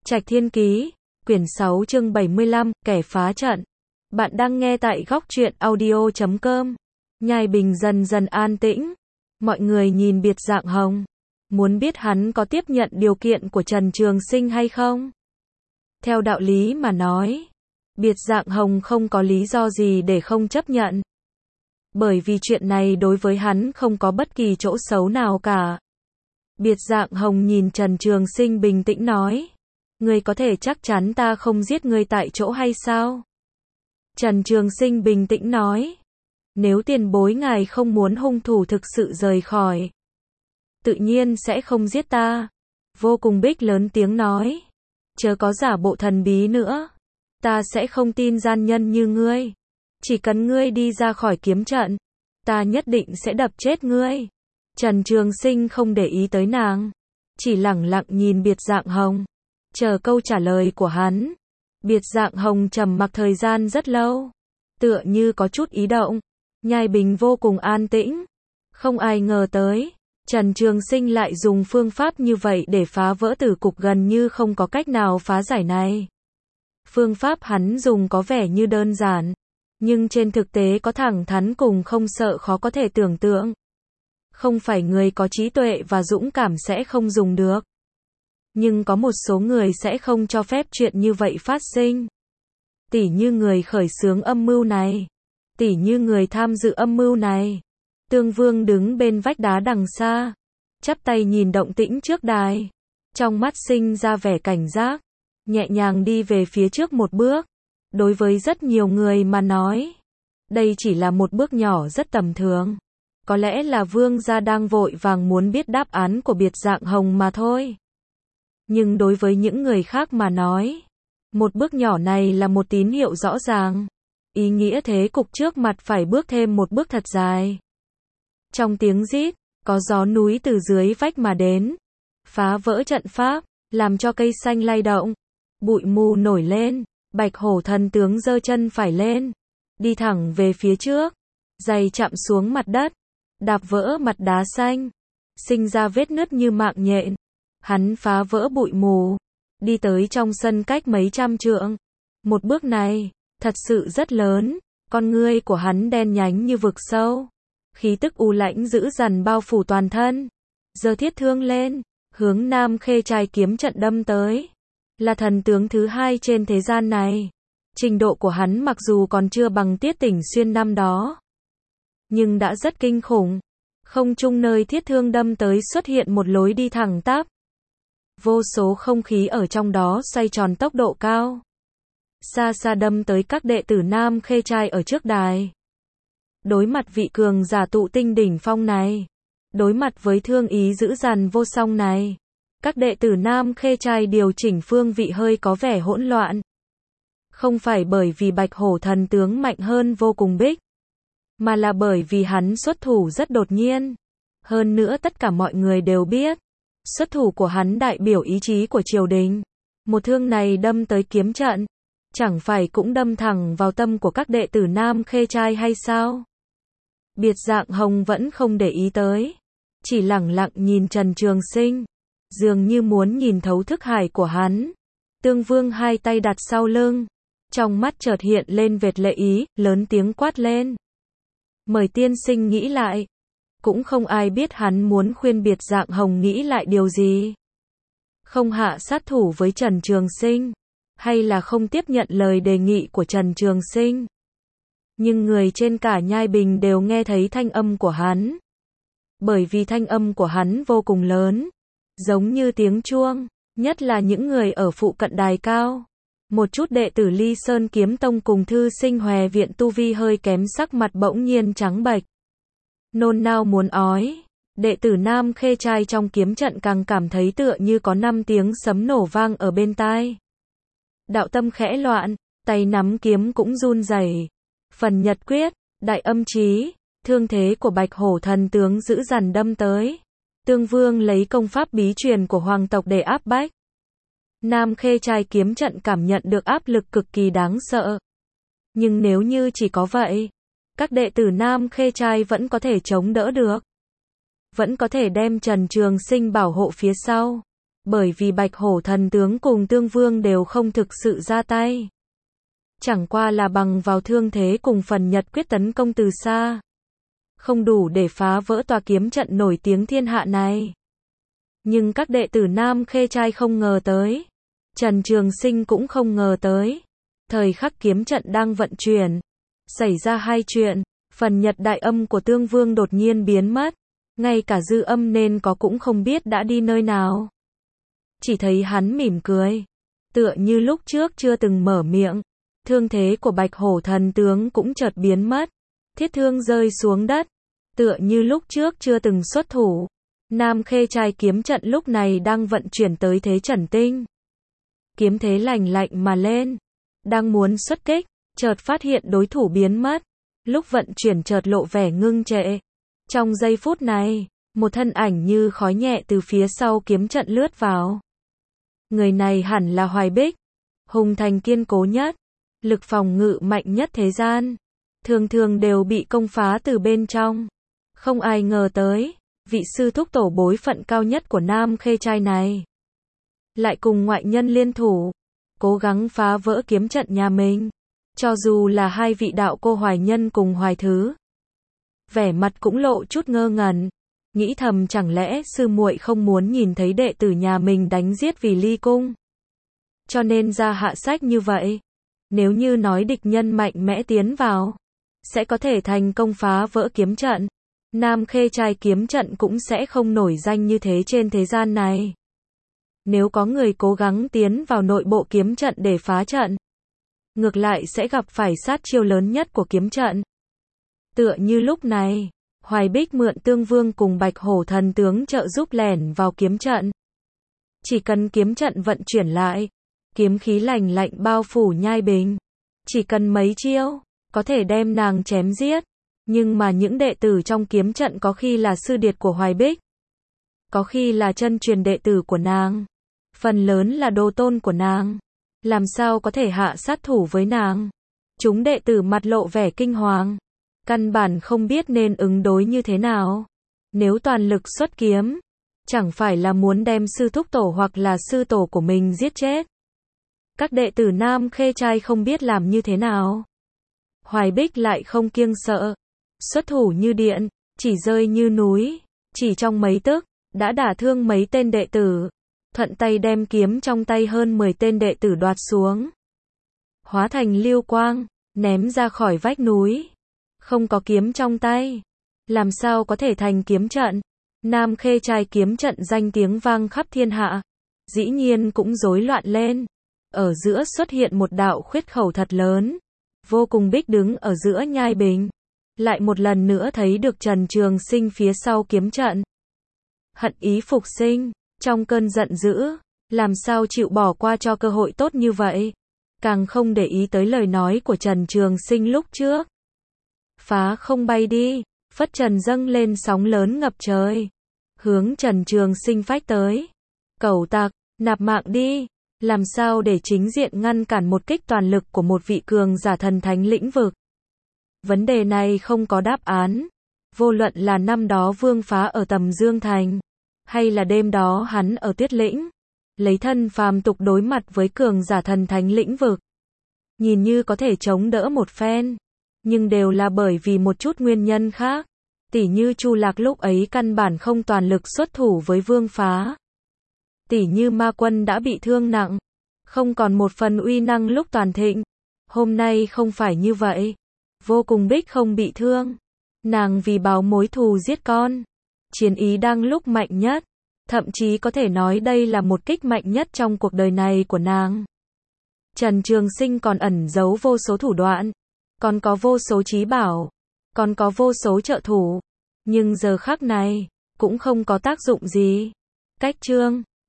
Trạch Thiên Ký, quyển 6 chương 75, kẻ phá trận. Bạn đang nghe tại góc truyện audio.com. Nhai Bình dần dần an tĩnh. Mọi người nhìn Biệt Dạng Hồng. Muốn biết hắn có tiếp nhận điều kiện của Trần Trường Sinh hay không? Theo đạo lý mà nói, Biệt Dạng Hồng không có lý do gì để không chấp nhận. Bởi vì chuyện này đối với hắn không có bất kỳ chỗ xấu nào cả. Biệt Dạng Hồng nhìn Trần Trường Sinh bình tĩnh nói. Ngươi có thể chắc chắn ta không giết ngươi tại chỗ hay sao? Trần Trường Sinh bình tĩnh nói. Nếu tiền bối ngài không muốn hung thủ thực sự rời khỏi, tự nhiên sẽ không giết ta. Vô Cùng Bích lớn tiếng nói. Chớ có giả bộ thần bí nữa. Ta sẽ không tin gian nhân như ngươi. Chỉ cần ngươi đi ra khỏi kiếm trận, ta nhất định sẽ đập chết ngươi. Trần Trường Sinh không để ý tới nàng, chỉ lẳng lặng nhìn Biệt Dạng Hồng, chờ câu trả lời của hắn. Biệt Dạng Hồng trầm mặc thời gian rất lâu, tựa như có chút ý động. Nhai Bình vô cùng an tĩnh. Không ai ngờ tới, Trần Trường Sinh lại dùng phương pháp như vậy để phá vỡ tử cục gần như không có cách nào phá giải này. Phương pháp hắn dùng có vẻ như đơn giản, nhưng trên thực tế có thẳng thắn cùng không sợ khó có thể tưởng tượng. Không phải người có trí tuệ và dũng cảm sẽ không dùng được. Nhưng có một số người sẽ không cho phép chuyện như vậy phát sinh. Tỉ như người khởi xướng âm mưu này. Tỉ như người tham dự âm mưu này. Tương Vương đứng bên vách đá đằng xa, chắp tay nhìn động tĩnh trước đài. Trong mắt sinh ra vẻ cảnh giác, nhẹ nhàng đi về phía trước một bước. Đối với rất nhiều người mà nói, đây chỉ là một bước nhỏ rất tầm thường. Có lẽ là Vương gia đang vội vàng muốn biết đáp án của Biệt Dạng Hồng mà thôi. Nhưng đối với những người khác mà nói, một bước nhỏ này là một tín hiệu rõ ràng. Ý nghĩa thế cục trước mặt phải bước thêm một bước thật dài. Trong tiếng rít, có gió núi từ dưới vách mà đến, phá vỡ trận pháp, làm cho cây xanh lay động. Bụi mù nổi lên, Bạch Hổ thần tướng giơ chân phải lên, đi thẳng về phía trước, giày chạm xuống mặt đất, đạp vỡ mặt đá xanh, sinh ra vết nứt như mạng nhện. Hắn phá vỡ bụi mù, đi tới trong sân cách mấy trăm trượng. Một bước này, thật sự rất lớn, con ngươi của hắn đen nhánh như vực sâu. Khí tức u lãnh dữ dằn bao phủ toàn thân. Giơ thiết thương lên, hướng Nam Khê Trai kiếm trận đâm tới. Là thần tướng thứ hai trên thế gian này. Trình độ của hắn mặc dù còn chưa bằng Tiết Tỉnh Xuyên năm đó, nhưng đã rất kinh khủng. Không trung nơi thiết thương đâm tới xuất hiện một lối đi thẳng tắp. Vô số không khí ở trong đó xoay tròn tốc độ cao. Xa xa đâm tới các đệ tử Nam Khê Trai ở trước đài. Đối mặt vị cường giả tụ tinh đỉnh phong này, đối mặt với thương ý dữ dằn vô song này, các đệ tử Nam Khê Trai điều chỉnh phương vị hơi có vẻ hỗn loạn. Không phải bởi vì Bạch Hổ thần tướng mạnh hơn Vô Cùng Bích, mà là bởi vì hắn xuất thủ rất đột nhiên. Hơn nữa tất cả mọi người đều biết, xuất thủ của hắn đại biểu ý chí của triều đình. Một thương này đâm tới kiếm trận, chẳng phải cũng đâm thẳng vào tâm của các đệ tử Nam Khê Trai hay sao? Biệt Dạng Hồng vẫn không để ý tới, chỉ lẳng lặng nhìn Trần Trường Sinh, dường như muốn nhìn thấu thức hải của hắn. Tương Vương hai tay đặt sau lưng, trong mắt chợt hiện lên vệt lệ ý, lớn tiếng quát lên. Mời tiên sinh nghĩ lại. Cũng không ai biết hắn muốn khuyên Biệt Dạng Hồng nghĩ lại điều gì. Không hạ sát thủ với Trần Trường Sinh, hay là không tiếp nhận lời đề nghị của Trần Trường Sinh. Nhưng người trên cả Nhai Bình đều nghe thấy thanh âm của hắn. Bởi vì thanh âm của hắn vô cùng lớn, giống như tiếng chuông, nhất là những người ở phụ cận đài cao. Một chút đệ tử Ly Sơn Kiếm Tông cùng thư sinh Hòe Viện tu vi hơi kém sắc mặt bỗng nhiên trắng bệch. Nôn nao muốn ói. Đệ tử Nam Khê Trai trong kiếm trận càng cảm thấy tựa như có 5 tiếng sấm nổ vang ở bên tai. Đạo tâm khẽ loạn, tay nắm kiếm cũng run rẩy. Phần Nhật Quyết, Đại Âm Chí, thương thế của Bạch Hổ thần tướng dữ dằn đâm tới. Tương Vương lấy công pháp bí truyền của hoàng tộc để áp bách. Nam Khê Trai kiếm trận cảm nhận được áp lực cực kỳ đáng sợ. Nhưng nếu như chỉ có vậy, các đệ tử Nam Khê Trai vẫn có thể chống đỡ được. Vẫn có thể đem Trần Trường Sinh bảo hộ phía sau. bởi vì Bạch Hổ thần tướng cùng Tương Vương đều không thực sự ra tay. Chẳng qua là bằng vào thương thế cùng phần nhật quyết tấn công từ xa. Không đủ để phá vỡ tòa kiếm trận nổi tiếng thiên hạ này. Nhưng các đệ tử Nam Khê Trai không ngờ tới. Trần Trường Sinh cũng không ngờ tới. Thời khắc kiếm trận đang vận chuyển. Xảy ra hai chuyện. Phần nhật đại âm của Tương Vương đột nhiên biến mất. Ngay cả dư âm nên có cũng không biết đã đi nơi nào. Chỉ thấy hắn mỉm cười. Tựa như lúc trước chưa từng mở miệng. Thương thế của Bạch Hổ thần tướng cũng chợt biến mất. Thiết thương rơi xuống đất. Tựa như lúc trước chưa từng xuất thủ. Nam Khê Trai kiếm trận lúc này đang vận chuyển tới thế trần tinh. Kiếm thế lành lạnh mà lên. Đang muốn xuất kích, chợt phát hiện đối thủ biến mất. Lúc vận chuyển chợt lộ vẻ ngưng trệ. Trong giây phút này, một thân ảnh như khói nhẹ từ phía sau kiếm trận lướt vào. Người này hẳn là Hoài Bích. Hùng thành kiên cố nhất. Lực phòng ngự mạnh nhất thế gian. Thường thường đều bị công phá từ bên trong. Không ai ngờ tới, vị sư thúc tổ bối phận cao nhất của Nam Khê Trai này. Lại cùng ngoại nhân liên thủ. Cố gắng phá vỡ kiếm trận nhà mình. Cho dù là hai vị đạo cô Hoài Nhân cùng Hoài Thứ. Vẻ mặt cũng lộ chút ngơ ngẩn. Nghĩ thầm chẳng lẽ sư muội không muốn nhìn thấy đệ tử nhà mình đánh giết vì ly cung. Cho nên ra hạ sách như vậy. Nếu như nói địch nhân mạnh mẽ tiến vào. Sẽ có thể thành công phá vỡ kiếm trận. Nam Khê Trai kiếm trận cũng sẽ không nổi danh như thế trên thế gian này. Nếu có người cố gắng tiến vào nội bộ kiếm trận để phá trận. Ngược lại sẽ gặp phải sát chiêu lớn nhất của kiếm trận. Tựa như lúc này, Hoài Bích mượn Tương Vương cùng Bạch Hổ thần tướng trợ giúp lẻn vào kiếm trận. Chỉ cần kiếm trận vận chuyển lại, kiếm khí lành lạnh bao phủ Nhai Bình. Chỉ cần mấy chiêu, có thể đem nàng chém giết. Nhưng mà những đệ tử trong kiếm trận có khi là sư điệt của Hoài Bích. Có khi là chân truyền đệ tử của nàng. Phần lớn là đồ tôn của nàng. Làm sao có thể hạ sát thủ với nàng? Chúng đệ tử mặt lộ vẻ kinh hoàng. Căn bản không biết nên ứng đối như thế nào. Nếu toàn lực xuất kiếm, chẳng phải là muốn đem sư thúc tổ hoặc là sư tổ của mình giết chết. Các đệ tử Nam Khê Trai không biết làm như thế nào. Hoài Bích lại không kiêng sợ. Xuất thủ như điện, chỉ rơi như núi. Chỉ trong mấy tức, đã đả thương mấy tên đệ tử. Thuận tay đem kiếm trong tay hơn 10 tên đệ tử đoạt xuống. Hóa thành lưu quang, ném ra khỏi vách núi. Không có kiếm trong tay. Làm sao có thể thành kiếm trận? Nam Khê Trai kiếm trận danh tiếng vang khắp thiên hạ. Dĩ nhiên cũng rối loạn lên. Ở giữa xuất hiện một đạo khuyết khẩu thật lớn. Vô cùng Bích đứng ở giữa Nhai Bình. Lại một lần nữa thấy được Trần Trường Sinh phía sau kiếm trận. Hận ý phục sinh. Trong cơn giận dữ, làm sao chịu bỏ qua cho cơ hội tốt như vậy. Càng không để ý tới lời nói của Trần Trường Sinh lúc trước. Phá không bay đi, phất trần dâng lên sóng lớn ngập trời. Hướng Trần Trường Sinh phách tới. Cẩu tặc, nạp mạng đi. Làm sao để chính diện ngăn cản một kích toàn lực của một vị cường giả thần thánh lĩnh vực. Vấn đề này không có đáp án. Vô luận là năm đó Vương Phá ở Tầm Dương Thành. Hay là đêm đó hắn ở Tuyết Lĩnh. Lấy thân phàm tục đối mặt với cường giả thần thánh lĩnh vực. Nhìn như có thể chống đỡ một phen. Nhưng đều là bởi vì một chút nguyên nhân khác. Tỉ như Chu Lạc lúc ấy căn bản không toàn lực xuất thủ với Vương Phá. Tỉ như Ma Quân đã bị thương nặng. Không còn một phần uy năng lúc toàn thịnh. Hôm nay không phải như vậy. Vô cùng Bích không bị thương. Nàng vì báo mối thù giết con. Chiến ý đang lúc mạnh nhất. Thậm chí có thể nói đây là một kích mạnh nhất trong cuộc đời này của nàng. Trần Trường Sinh còn ẩn giấu vô số thủ đoạn. Còn có vô số trí bảo. Còn có vô số trợ thủ. Nhưng giờ khắc này, cũng không có tác dụng gì. Cách chương